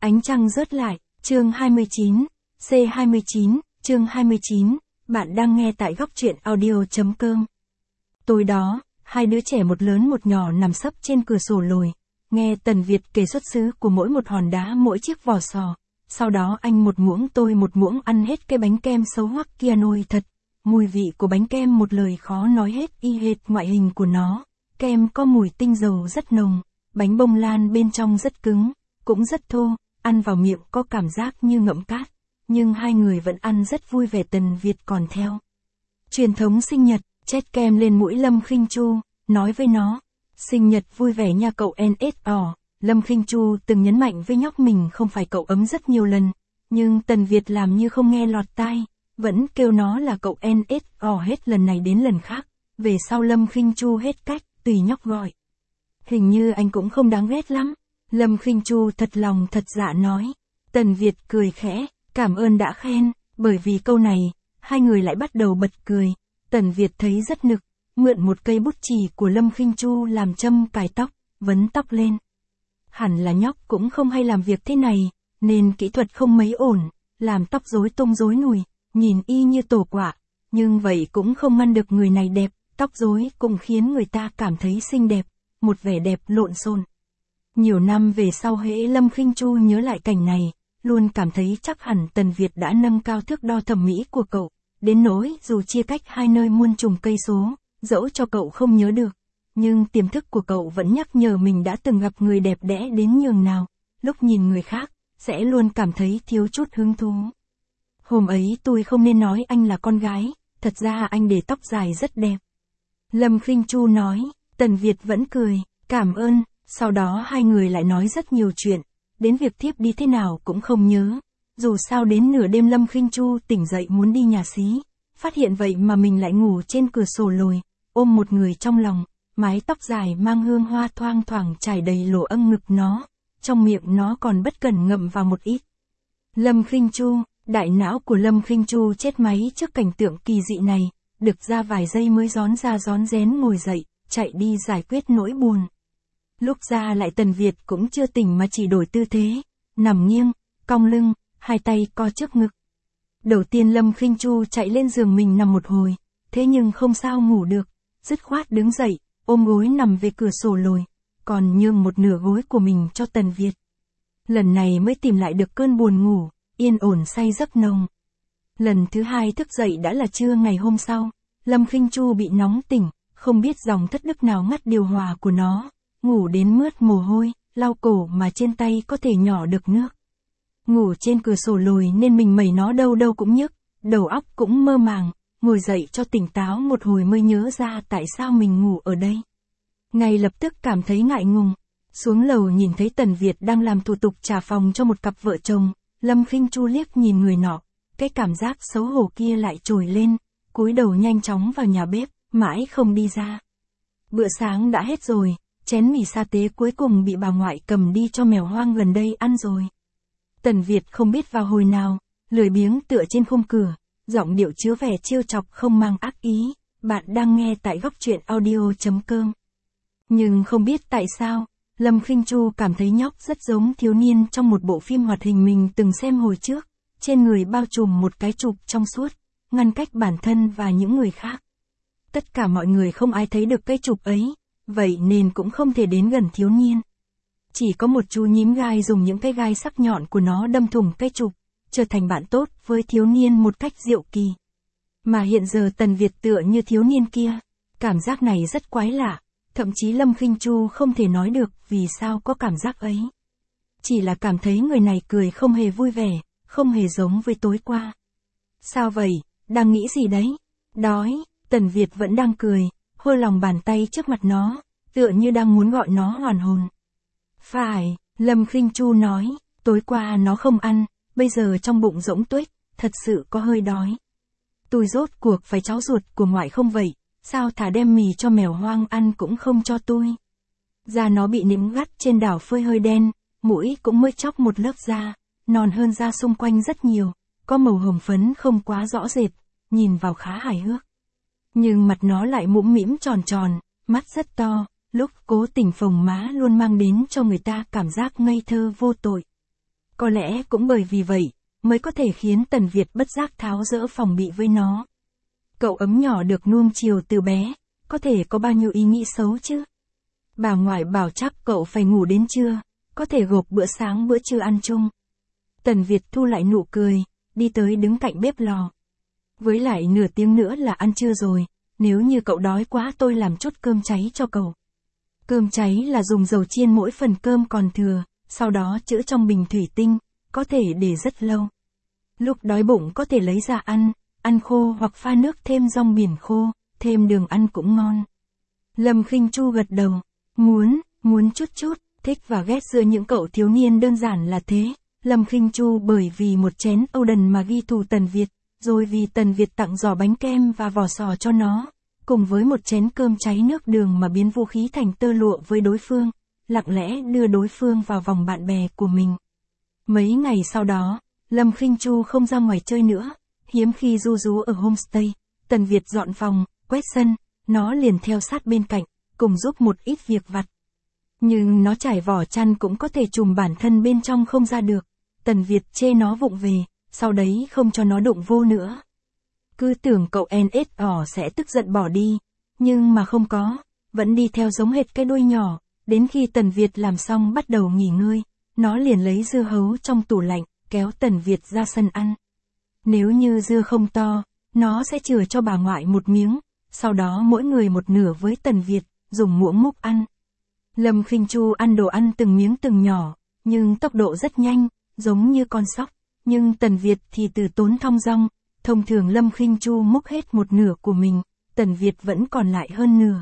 Ánh trăng rớt lại, chương 29, C29, chương 29, bạn đang nghe tại góc truyện audio.com. Tối đó, hai đứa trẻ một lớn một nhỏ nằm sấp trên cửa sổ lồi, nghe Tần Việt kể xuất xứ của mỗi một hòn đá mỗi chiếc vỏ sò. Sau đó anh một muỗng tôi một muỗng ăn hết cái bánh kem xấu hoắc kia nồi thật. Mùi vị của bánh kem một lời khó nói hết, y hệt ngoại hình của nó. Kem có mùi tinh dầu rất nồng, bánh bông lan bên trong rất cứng, cũng rất thô, ăn vào miệng có cảm giác như ngậm cát. Nhưng hai người vẫn ăn rất vui vẻ. Tần Việt còn theo truyền thống sinh nhật, chét kem lên mũi Lâm Khinh Chu, nói với nó, sinh nhật vui vẻ nha cậu NSO. Lâm Khinh Chu từng nhấn mạnh với nhóc mình không phải cậu ấm rất nhiều lần, nhưng Tần Việt làm như không nghe lọt tai, vẫn kêu nó là cậu NSO hết lần này đến lần khác. Về sau Lâm Khinh Chu hết cách, tùy nhóc gọi. Hình như anh cũng không đáng ghét lắm. Lâm Khinh Chu thật lòng thật dạ nói. Tần Việt cười khẽ, cảm ơn đã khen, bởi vì câu này, hai người lại bắt đầu bật cười. Tần Việt thấy rất nực, mượn một cây bút chì của Lâm Khinh Chu làm châm cài tóc, vấn tóc lên. Hẳn là nhóc cũng không hay làm việc thế này, nên kỹ thuật không mấy ổn, làm tóc rối tung rối nùi, nhìn y như tổ quả, nhưng vậy cũng không ngăn được người này đẹp, tóc rối cũng khiến người ta cảm thấy xinh đẹp, một vẻ đẹp lộn xộn. Nhiều năm về sau hễ Lâm Khinh Chu nhớ lại cảnh này, luôn cảm thấy chắc hẳn Tần Việt đã nâng cao thước đo thẩm mỹ của cậu, đến nỗi dù chia cách hai nơi muôn trùng cây số, dẫu cho cậu không nhớ được, nhưng tiềm thức của cậu vẫn nhắc nhở mình đã từng gặp người đẹp đẽ đến nhường nào, lúc nhìn người khác, sẽ luôn cảm thấy thiếu chút hứng thú. Hôm ấy tôi không nên nói anh là con gái, thật ra anh để tóc dài rất đẹp. Lâm Khinh Chu nói, Tần Việt vẫn cười, cảm ơn, sau đó hai người lại nói rất nhiều chuyện, đến việc thiếp đi thế nào cũng không nhớ. Dù sao đến nửa đêm Lâm Khinh Chu tỉnh dậy muốn đi nhà xí, phát hiện vậy mà mình lại ngủ trên cửa sổ lồi, ôm một người trong lòng, mái tóc dài mang hương hoa thoang thoảng trải đầy lỗ âng ngực nó, trong miệng nó còn bất cẩn ngậm vào một ít. Lâm Khinh Chu, đại não của Lâm Khinh Chu chết máy trước cảnh tượng kỳ dị này, được ra vài giây mới rón ra rón rén ngồi dậy, chạy đi giải quyết nỗi buồn. Lúc ra lại Tần Việt cũng chưa tỉnh mà chỉ đổi tư thế, nằm nghiêng, cong lưng, hai tay co trước ngực. Đầu tiên Lâm Khinh Chu chạy lên giường mình nằm một hồi, thế nhưng không sao ngủ được, dứt khoát đứng dậy, ôm gối nằm về cửa sổ lồi, còn nhường một nửa gối của mình cho Tần Việt. Lần này mới tìm lại được cơn buồn ngủ, yên ổn say giấc nồng. Lần thứ hai thức dậy đã là trưa ngày hôm sau, Lâm Khinh Chu bị nóng tỉnh, không biết dòng thất đức nào ngắt điều hòa của nó, ngủ đến mướt mồ hôi, lau cổ mà trên tay có thể nhỏ được nước. Ngủ trên cửa sổ lồi nên mình mẩy nó đâu đâu cũng nhức, đầu óc cũng mơ màng, ngồi dậy cho tỉnh táo một hồi mới nhớ ra tại sao mình ngủ ở đây. Ngay lập tức cảm thấy ngại ngùng, xuống lầu nhìn thấy Tần Việt đang làm thủ tục trả phòng cho một cặp vợ chồng, Lâm Khinh Chu liếc nhìn người nọ, cái cảm giác xấu hổ kia lại trồi lên, cúi đầu nhanh chóng vào nhà bếp, mãi không đi ra. Bữa sáng đã hết rồi, chén mì sa tế cuối cùng bị bà ngoại cầm đi cho mèo hoang gần đây ăn rồi. Tần Việt không biết vào hồi nào, lười biếng tựa trên khung cửa, giọng điệu chứa vẻ trêu chọc không mang ác ý, bạn đang nghe tại góc truyện audio.com. Nhưng không biết tại sao, Lâm Khinh Chu cảm thấy nhóc rất giống thiếu niên trong một bộ phim hoạt hình mình từng xem hồi trước, trên người bao trùm một cái chụp trong suốt, ngăn cách bản thân và những người khác. Tất cả mọi người không ai thấy được cái chụp ấy, vậy nên cũng không thể đến gần thiếu niên. Chỉ có một chú nhím gai dùng những cái gai sắc nhọn của nó đâm thủng cái chụp, trở thành bạn tốt với thiếu niên một cách diệu kỳ. Mà hiện giờ Tần Việt tựa như thiếu niên kia, cảm giác này rất quái lạ, thậm chí Lâm Khinh Chu không thể nói được vì sao có cảm giác ấy. Chỉ là cảm thấy người này cười không hề vui vẻ, không hề giống với tối qua. Sao vậy, đang nghĩ gì đấy? Đói, Tần Việt vẫn đang cười, hôi lòng bàn tay trước mặt nó, tựa như đang muốn gọi nó hoàn hồn. Phải, Lâm Khinh Chu nói, tối qua nó không ăn, bây giờ trong bụng rỗng tuếch, thật sự có hơi đói. Tôi rốt cuộc phải cháu ruột của ngoại không vậy, sao thả đem mì cho mèo hoang ăn cũng không cho tôi. Da nó bị nĩm gắt trên đảo phơi hơi đen, mũi cũng mới chóc một lớp da, non hơn da xung quanh rất nhiều, có màu hồng phấn không quá rõ rệt, nhìn vào khá hài hước. Nhưng mặt nó lại mũm mĩm tròn tròn, mắt rất to, lúc cố tình phồng má luôn mang đến cho người ta cảm giác ngây thơ vô tội. Có lẽ cũng bởi vì vậy, mới có thể khiến Tần Việt bất giác tháo dỡ phòng bị với nó. Cậu ấm nhỏ được nuông chiều từ bé, có thể có bao nhiêu ý nghĩ xấu chứ? Bà ngoại bảo chắc cậu phải ngủ đến trưa, có thể gộp bữa sáng bữa trưa ăn chung. Tần Việt thu lại nụ cười, đi tới đứng cạnh bếp lò. Với lại nửa tiếng nữa là ăn trưa rồi, nếu như cậu đói quá tôi làm chút cơm cháy cho cậu. Cơm cháy là dùng dầu chiên mỗi phần cơm còn thừa, sau đó trữ trong bình thủy tinh, có thể để rất lâu. Lúc đói bụng có thể lấy ra ăn khô hoặc pha nước thêm rong biển khô, thêm đường ăn cũng ngon. Lâm Khinh Chu gật đầu, muốn chút, thích và ghét giữa những cậu thiếu niên đơn giản là thế. Lâm Khinh Chu bởi vì một chén Oden mà ghi thù Tần Việt, rồi vì Tần Việt tặng giò bánh kem và vỏ sò cho nó, cùng với một chén cơm cháy nước đường mà biến vũ khí thành tơ lụa với đối phương, lặng lẽ đưa đối phương vào vòng bạn bè của mình. Mấy ngày sau đó, Lâm Khinh Chu không ra ngoài chơi nữa, hiếm khi ru rú ở homestay, Tần Việt dọn phòng, quét sân, nó liền theo sát bên cạnh, cùng giúp một ít việc vặt. Nhưng nó trải vỏ chăn cũng có thể trùm bản thân bên trong không ra được. Tần Việt chê nó vụng về, sau đấy không cho nó đụng vô nữa. Cứ tưởng cậu NSO sẽ tức giận bỏ đi, nhưng mà không có, vẫn đi theo giống hệt cái đuôi nhỏ, đến khi Tần Việt làm xong bắt đầu nghỉ ngơi, nó liền lấy dưa hấu trong tủ lạnh, kéo Tần Việt ra sân ăn. Nếu như dưa không to, nó sẽ chừa cho bà ngoại một miếng, sau đó mỗi người một nửa với Tần Việt, dùng muỗng múc ăn. Lâm Khinh Chu ăn đồ ăn từng miếng từng nhỏ, nhưng tốc độ rất nhanh, giống như con sóc, nhưng Tần Việt thì từ tốn thong dong, thông thường Lâm Khinh Chu múc hết một nửa của mình, Tần Việt vẫn còn lại hơn nửa.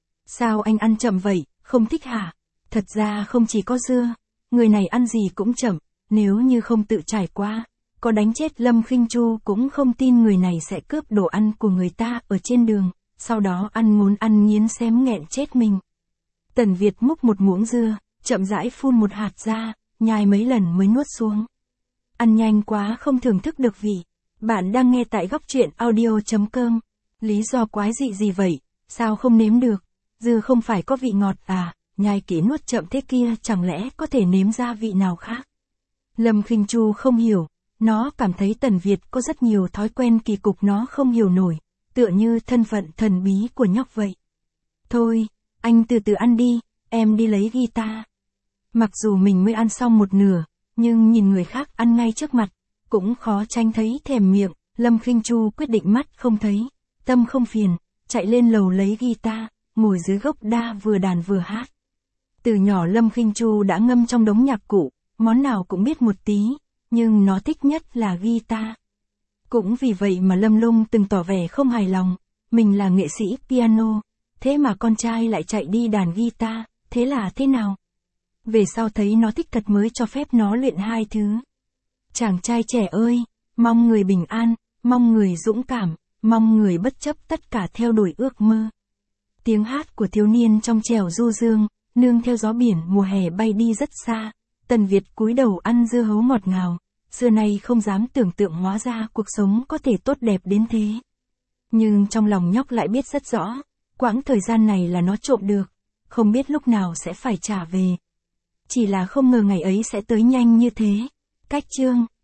Sao anh ăn chậm vậy, không thích hả? Thật ra không chỉ có dưa, người này ăn gì cũng chậm, nếu như không tự trải qua, có đánh chết Lâm Khinh Chu cũng không tin người này sẽ cướp đồ ăn của người ta ở trên đường, sau đó ăn ngốn ăn nghiến xém nghẹn chết mình. Tần Việt múc một muỗng dưa, chậm rãi phun một hạt ra, nhai mấy lần mới nuốt xuống. Ăn nhanh quá không thưởng thức được vị. Bạn đang nghe tại góc truyện audio.com. Lý do quái dị gì vậy? Sao không nếm được? Dưa không phải có vị ngọt à? Nhai kỹ nuốt chậm thế kia chẳng lẽ có thể nếm ra vị nào khác? Lâm Khinh Chu không hiểu. Nó cảm thấy Tần Việt có rất nhiều thói quen kỳ cục nó không hiểu nổi, tựa như thân phận thần bí của nhóc vậy. Thôi, anh từ từ ăn đi, em đi lấy guitar. Mặc dù mình mới ăn xong một nửa, nhưng nhìn người khác ăn ngay trước mặt, cũng khó tránh thấy thèm miệng. Lâm Khinh Chu quyết định mắt không thấy, tâm không phiền, chạy lên lầu lấy guitar, ngồi dưới gốc đa vừa đàn vừa hát. Từ nhỏ Lâm Khinh Chu đã ngâm trong đống nhạc cụ, món nào cũng biết một tí, nhưng nó thích nhất là guitar. Cũng vì vậy mà Lâm Lung từng tỏ vẻ không hài lòng, mình là nghệ sĩ piano, thế mà con trai lại chạy đi đàn guitar, thế là thế nào? Về sau thấy nó thích thật mới cho phép nó luyện hai thứ. Chàng trai trẻ ơi, mong người bình an, mong người dũng cảm, mong người bất chấp tất cả theo đuổi ước mơ. Tiếng hát của thiếu niên trong trẻo du dương, nương theo gió biển mùa hè bay đi rất xa. Tần Việt cúi đầu ăn dưa hấu ngọt ngào, xưa nay không dám tưởng tượng hóa ra cuộc sống có thể tốt đẹp đến thế. Nhưng trong lòng nhóc lại biết rất rõ, quãng thời gian này là nó trộm được, không biết lúc nào sẽ phải trả về. Chỉ là không ngờ ngày ấy sẽ tới nhanh như thế. Cách chương